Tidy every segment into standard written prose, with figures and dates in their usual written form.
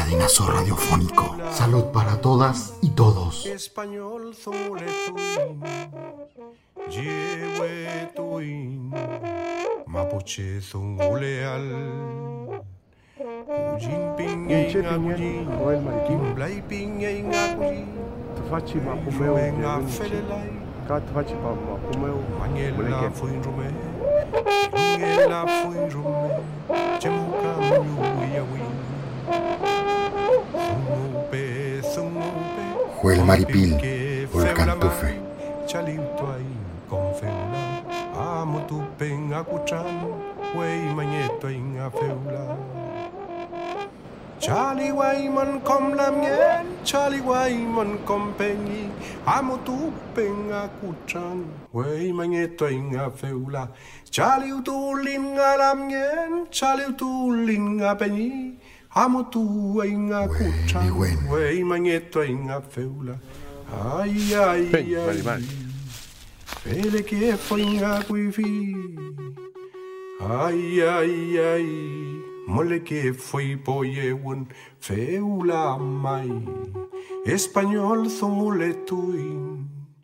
cadenazo radiofónico. Salud para todas y todos. Español soletuin, yehuetuin, mapuche zonguleal. Ujin pinguein agujin, blay pinguein agujin, Tfachi mapumeu, ruenga felelay, Tfachi mapumeu, mañela fuin rume, lungela fuin rume, chemuka muyawin. Juel Maripil, Volcán Tufe. Chaliutuay con feula, amo tu pen acuchan, wey mañeto en afeula. Charlie Wayman com la mien, Charlie Wayman com peñi, amo tu pen acuchan, wey mañeto en afeula. Charlie tu linga la mien, Charlie tu linga peñi. Amo tu en acuchan, wey mañeto en afeula. Ay, ay, ay, pele que fue en acuifi. Ay, ay, ay, mole que fue poyewan, feula mai. Español son moletuin,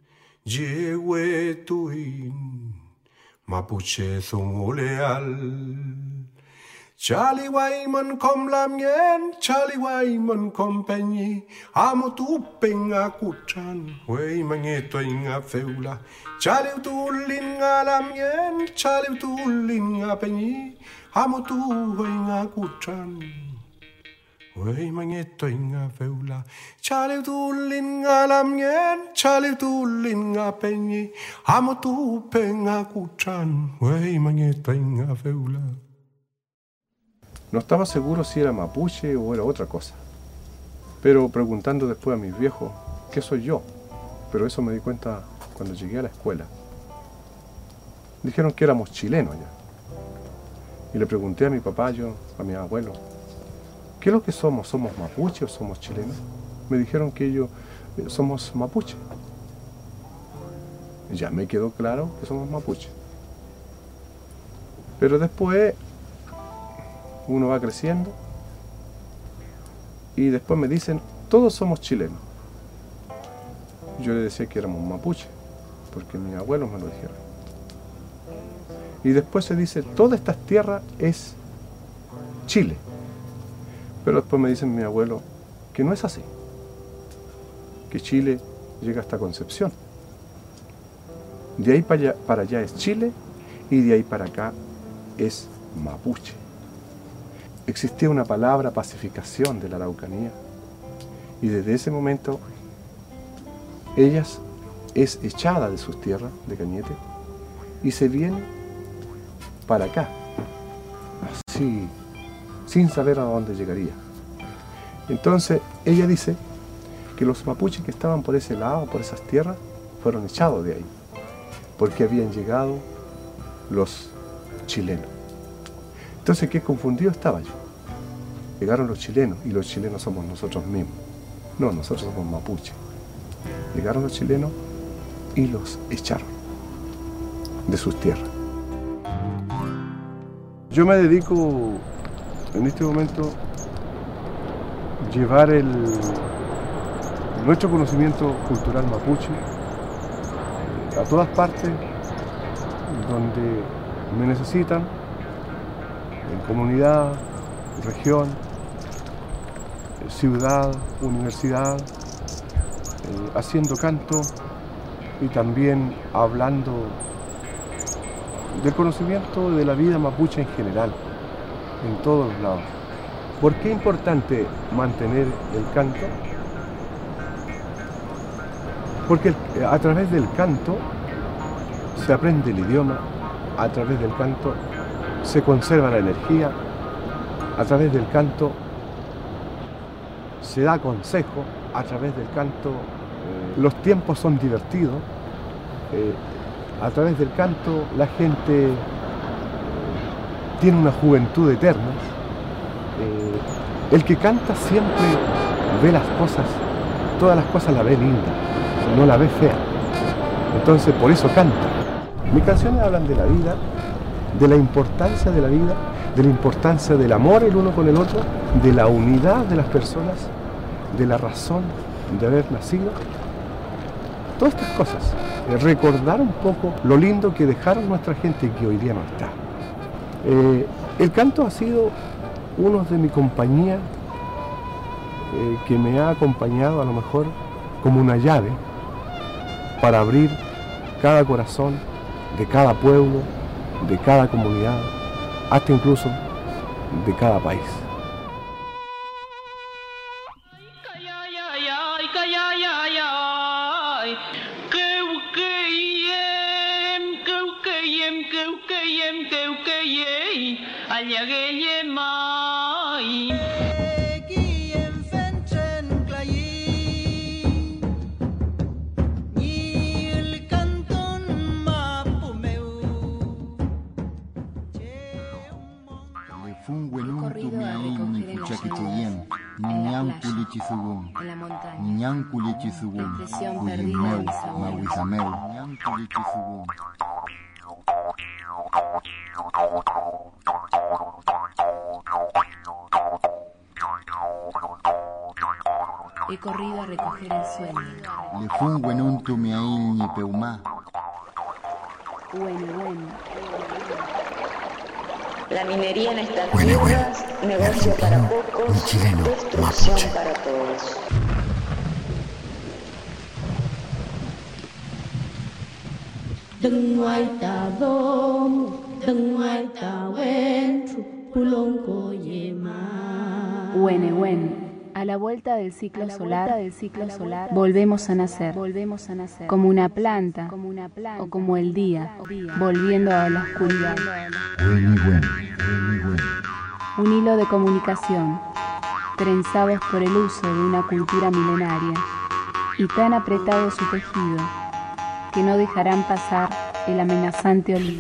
yehuetuin, mapuche son oleal. Charlie Wayman com la mien, Charlie Wayman com peñi, amo tu pen acuchan, wey mañeto en afeula. Charlie tu linga la mien, Charlie tu linga peñi, amo tu en acuchan, wey mañeto en afeula. Charlie tu linga la mien, Charlie tu linga peñi, amo tu pen acuchan, wey mañeto en afeula. No estaba seguro si era mapuche o era otra cosa. Pero preguntando después a mis viejos, ¿qué soy yo? Pero eso me di cuenta cuando llegué a la escuela. Dijeron que éramos chilenos ya. Y le pregunté a mi papá, a mi abuelo, ¿qué es lo que somos? ¿Somos mapuche o somos chilenos? Me dijeron que ellos somos mapuche. Ya me quedó claro que somos mapuche. Pero después uno va creciendo y después me dicen, todos somos chilenos. Yo le decía que éramos mapuche, porque mis abuelos me lo dijeron. Y después se dice, toda esta tierra es Chile. Pero después me dicen mi abuelo que no es así, que Chile llega hasta Concepción. De ahí para allá es Chile y de ahí para acá es mapuche. Existía una palabra, pacificación de la Araucanía, y desde ese momento ellas es echada de sus tierras de Cañete y se viene para acá, así, sin saber a dónde llegaría. Entonces ella dice que los mapuches que estaban por ese lado, por esas tierras, fueron echados de ahí, porque habían llegado los chilenos. Entonces, qué confundido estaba yo. Llegaron los chilenos, y los chilenos somos nosotros mismos. No, nosotros somos mapuches. Llegaron los chilenos y los echaron de sus tierras. Yo me dedico en este momento a llevar nuestro conocimiento cultural mapuche a todas partes donde me necesitan, en comunidad, región, ciudad, universidad, haciendo canto y también hablando del conocimiento de la vida mapuche en general, en todos los lados. ¿Por qué es importante mantener el canto? Porque a través del canto se aprende el idioma, a través del canto se conserva la energía, a través del canto se da consejo, a través del canto los tiempos son divertidos, a través del canto la gente tiene una juventud eterna. El que canta siempre ve las cosas, todas las cosas la ve linda, no la ve fea. Entonces por eso canta. Mis canciones hablan de la vida, de la importancia de la vida de la importancia del amor el uno con el otro, de la unidad de las personas, de la razón de haber nacido. Todas estas cosas, recordar un poco lo lindo que dejaron nuestra gente y que hoy día no está. El canto ha sido uno de mi compañía que me ha acompañado a lo mejor como una llave para abrir cada corazón de cada pueblo, de cada comunidad, hasta incluso de cada país. He corrido a recoger el sueño. Le funguen tu miail ni peumá. La minería en estas tierras, negocio para pocos, destrucción para todos. Đừng ngoại ta dom, đừng ngoại ta wen, pulong ko yema. Wen. A la vuelta del ciclo solar, volvemos a nacer, como una planta, o como el día, volviendo a la oscuridad. Un hilo de comunicación, trenzados por el uso de una cultura milenaria, y tan apretado su tejido, que no dejarán pasar el amenazante olivo.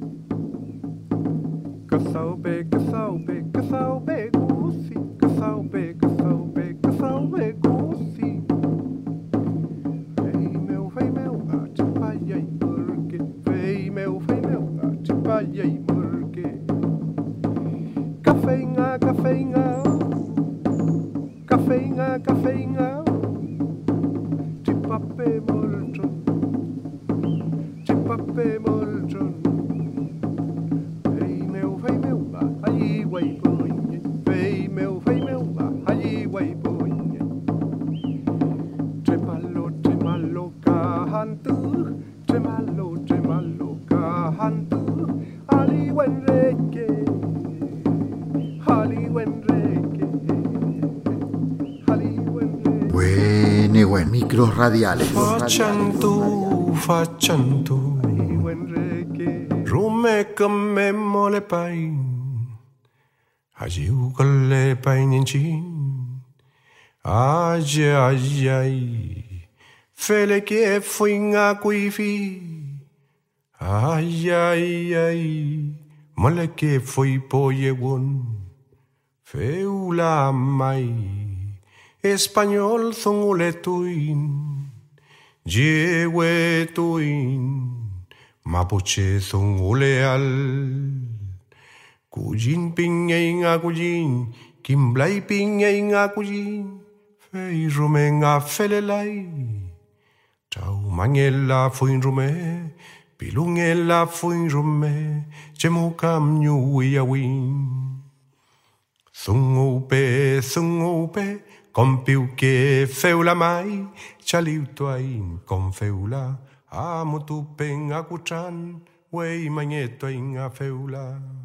Casao be, gusi, casao moltron, chipape moltron. Fei meu ba, allí guay poñe. Fei meu ba, allí guay poñe. Tremalo cahantu, tremalo cahantu. Ali wenreke, Ali wenreke, Ali wenreke. Buen micros radiales. Facciantu, rume come mole pain, agiu colle painincin, ai, fele che fuinga qui fi, ai, mole che fui poi won, feula mai, espagnol thonguletuin. Jewe tuin, Mapuche thonguleal. Kujin pingay nga kujin, Kimblay pingay nga kujin, Fei rume nga felelay. Chau mangela fuin rume, Pilungela fuin rume, Chemukam nyuiyawin. Thungupe, Compiu que feula mai, chaliu tuain con feula, amo tu pen acuchan, wey mañeto in a feula.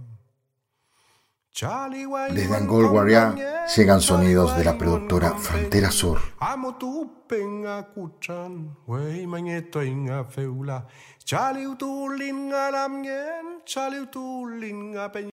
Desde Angol Guardián llegan sonidos de la productora Frontera Sur. Amo tu pen acuchan, wey mañeto in a feula. Chaliu tu lin a lamien, chaliu tu lin a